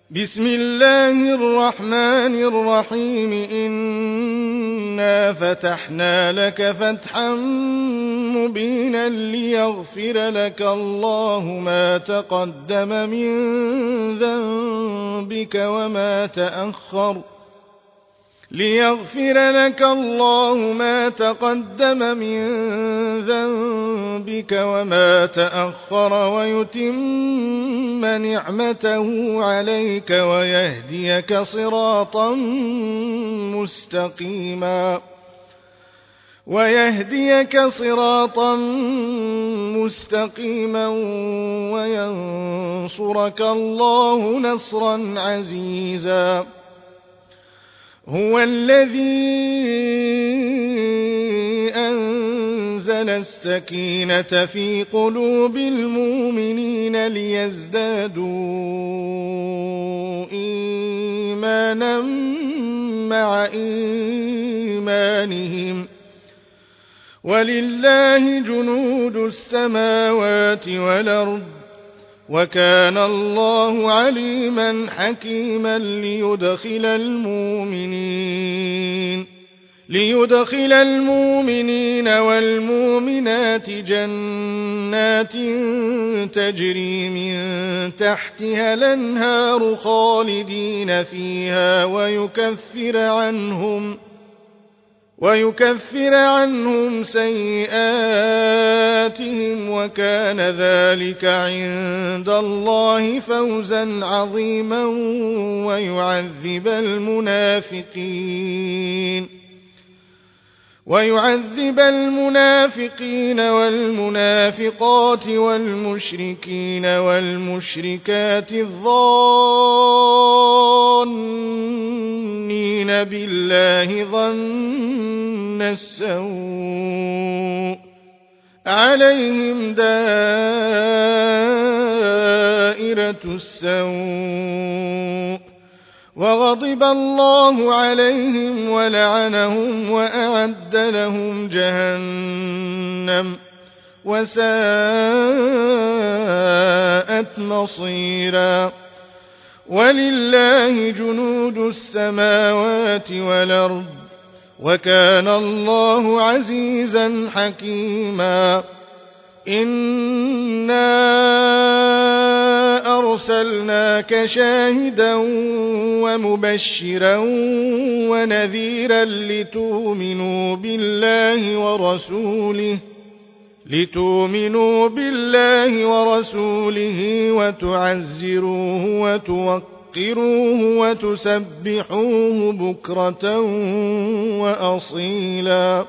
بسم الله الرحمن الرحيم إنا فتحنا لك فتحا مبينا ليغفر لك الله ما تقدم من ذنبك وما تأخر ويتم نعمته عليك ويهديك صراطا مستقيما وينصرك الله نصرا عزيزا. هو الذي أنزل السكينة في قلوب المؤمنين ليزدادوا إيمانا مع إيمانهم ولله جنود السماوات والأرض وكان الله عليما حكيما. ليدخل المؤمنين والمؤمنات جنات تجري من تحتها الأنهار خالدين فيها ويكفر عنهم سيئاتهم وكان ذلك عند الله فوزا عظيما. ويعذب المنافقين والمنافقات والمشركين والمشركات الظانين بالله ظن السوء عليهم دائرة السوء وغضب الله عليهم ولعنهم وأعد لهم جهنم وساءت مصيرا. ولله جنود السماوات والأرض وكان الله عزيزا حكيما. إنا أرسلناك شاهدا ومبشرا ونذيرا لتؤمنوا بالله ورسوله وتعزروه وتوقروه وتسبحوه بكرة وأصيلا.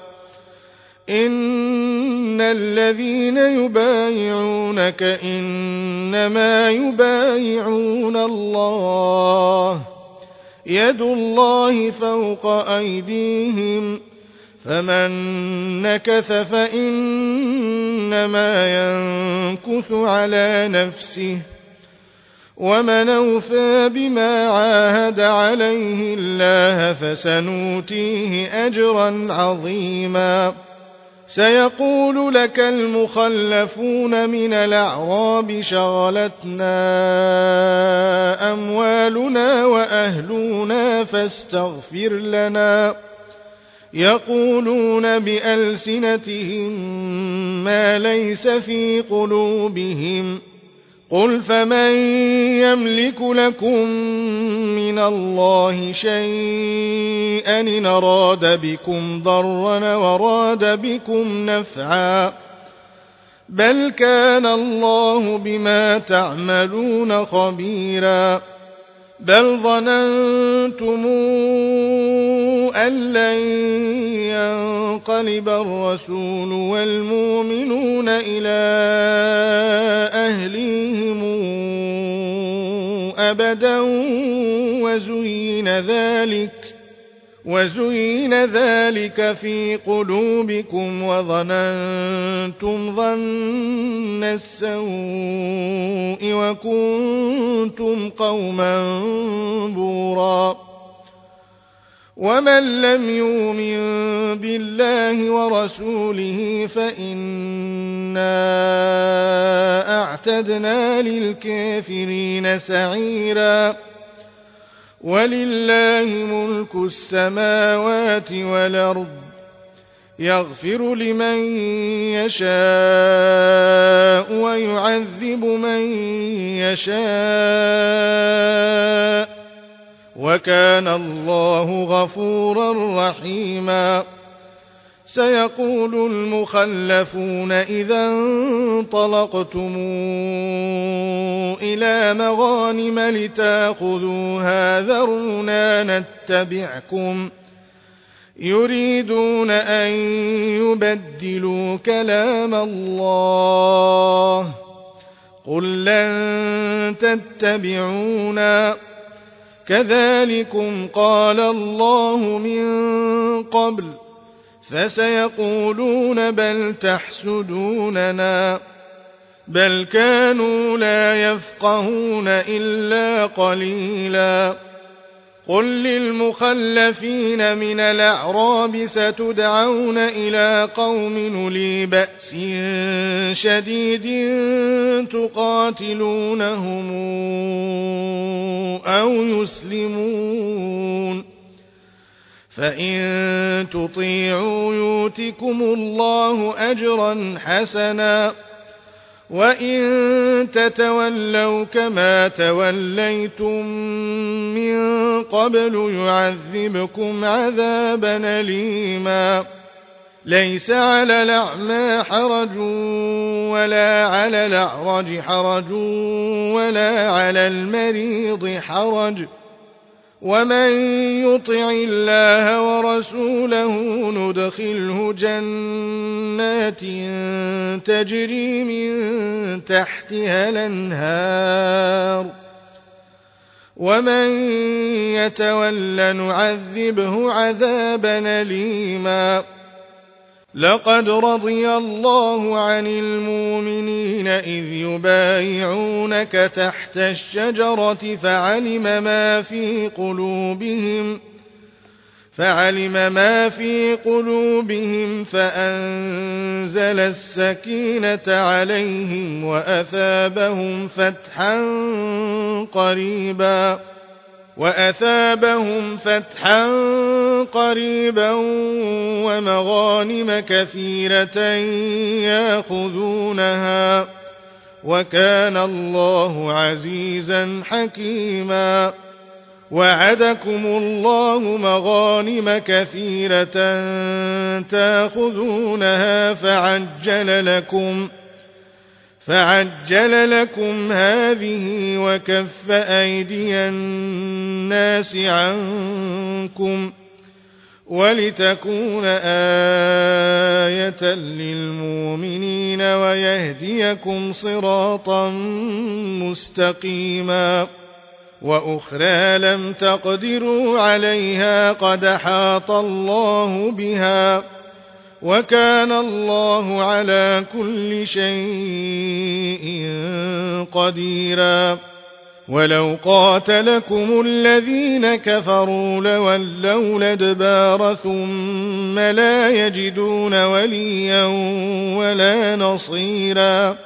إن الذين يبايعونك إنما يبايعون الله يد الله فوق أيديهم فمن نكث فإنما ينكث على نفسه ومن أوفى بما عاهد عليه الله فسنؤتيه أجرا عظيما. سيقول لك المخلفون من الأعراب شغلتنا أموالنا وأهلنا فاستغفر لنا يقولون بألسنتهم ما ليس في قلوبهم قل فمن يملك لكم من الله شيئا إن أراد بكم ضرا وراد بكم نفعا بل كان الله بما تعملون خبيرا. بل ظننتم أن لن ينقلب الرسول والمؤمنون إلى أهليهم أبدا وزين ذلك في قلوبكم وظننتم ظن السوء وكنتم قوما بورا. ومن لم يؤمن بالله ورسوله فإنا أعتدنا للكافرين سعيرا. ولله ملك السماوات والأرض يغفر لمن يشاء ويعذب من يشاء وكان الله غفورا رحيما سيقول المخلفون إذا انطلقتم إلى مغانم لتأخذوها ذرونا نتبعكم يريدون أن يبدلوا كلام الله قل لن تتبعونا كذلكم قال الله من قبل فسيقولون بل تحسدوننا بل كانوا لا يفقهون إلا قليلا قل للمخلفين من الأعراب ستدعون إلى قوم أولي بأس شديد تقاتلونهم أو يسلمون فإن تطيعوا يؤتكم الله أجرا حسنا وإن تتولوا كما توليتم من قبل يعذبكم عذابا أليما ليس على الأعمى حرج ولا على الأعرج حرج ولا على المريض حرج ومن يطع الله ورسوله ندخله جنات تجري من تحتها الأنهار ومن يتول نعذبه عذابا أليما لقد رضي الله عن المؤمنين إذ يبايعونك تحت الشجرة فعلم ما في قلوبهم فأنزل السكينة عليهم وأثابهم فتحا قريبا ومغانم كثيرة ياخذونها وكان الله عزيزا حكيما وعدكم الله مغانم كثيرة تاخذونها فعجل لكم هذه وكف أيدي الناس عنكم ولتكون آية للمؤمنين ويهديكم صراطا مستقيما وأخرى لم تقدروا عليها قد أحاط الله بها وكان الله على كل شيء قديرا ولو قاتلكم الذين كفروا لولوا الأدبار ثم لا يجدون وليا ولا نصيرا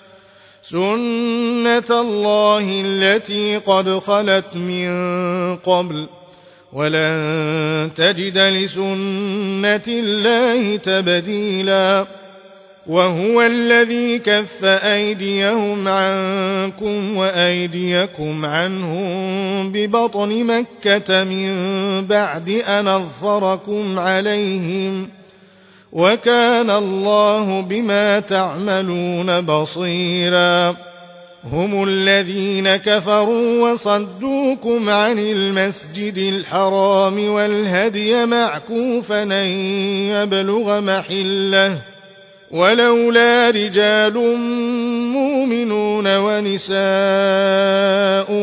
سنة الله التي قد خلت من قبل ولن تجد لسنة الله تبديلا وهو الذي كف أيديهم عنكم وأيديكم عنهم ببطن مكة من بعد أن أظفركم عليهم وكان الله بما تعملون بصيرا هم الذين كفروا وصدوكم عن المسجد الحرام والهدي معكوفا أن يبلغ محله ولولا رجال مؤمنون ونساء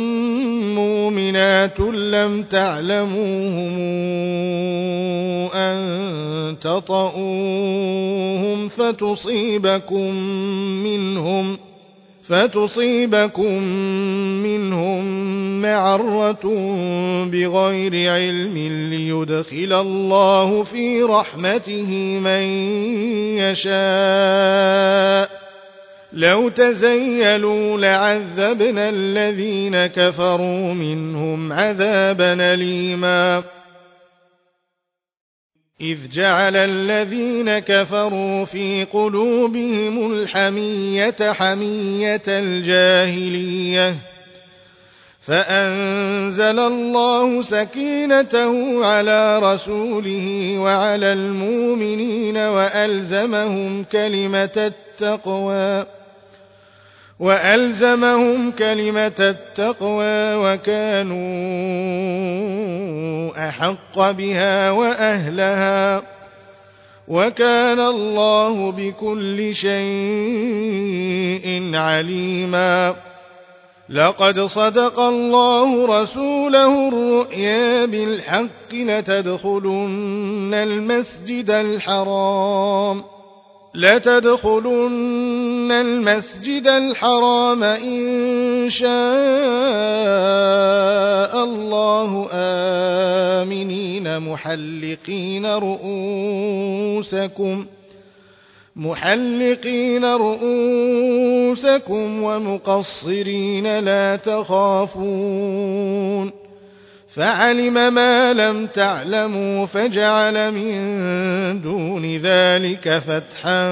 مؤمنات لم تعلموهم أن تطؤوهم فتصيبكم منهم معرة بغير علم ليدخل الله في رحمته من يشاء لو تزيلوا لعذبنا الذين كفروا منهم عذابا أليما إذ جعل الذين كفروا في قلوبهم الحمية حمية الجاهلية فأنزل الله سكينته على رسوله وعلى المؤمنين وألزمهم كلمة التقوى وكانوا أحق بها وأهلها وكان الله بكل شيء عليما لقد صدق الله رسوله الرؤيا بالحق لتدخلن المسجد الحرام إن شاء الله آمنين محلقين رؤوسكم ومقصرين لا تخافون فعلم ما لم تعلموا فجعل من دون ذلك فتحا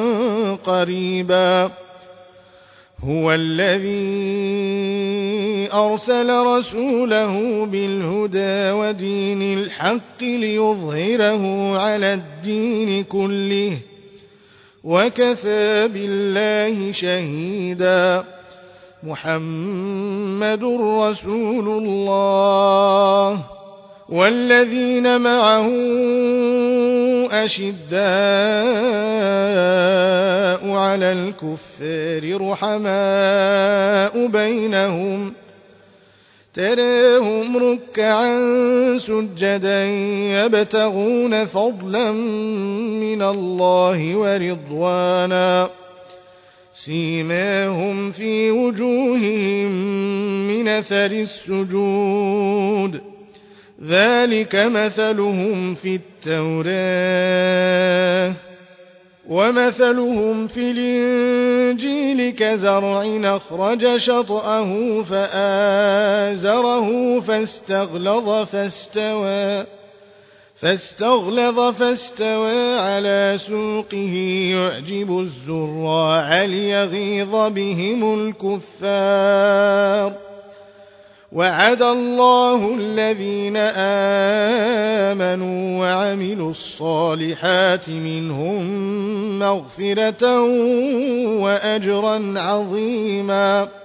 قريبا هو الذي أرسل رسوله بالهدى ودين الحق ليظهره على الدين كله وكفى بالله شهيدا محمد رسول الله والذين معه أشداء على الكفار رحماء بينهم تراهم ركعا سجدا يبتغون فضلا من الله ورضوانا سيماهم في وجوههم من أثر السجود ذلك مثلهم في التوراة ومثلهم في الإنجيل كزرع أخرج شطأه فآزره فاستغلظ فاستوى على سوقه يعجب الزراع ليغيظ بهم الكفار وعد الله الذين آمنوا وعملوا الصالحات منهم مغفرة وأجرا عظيما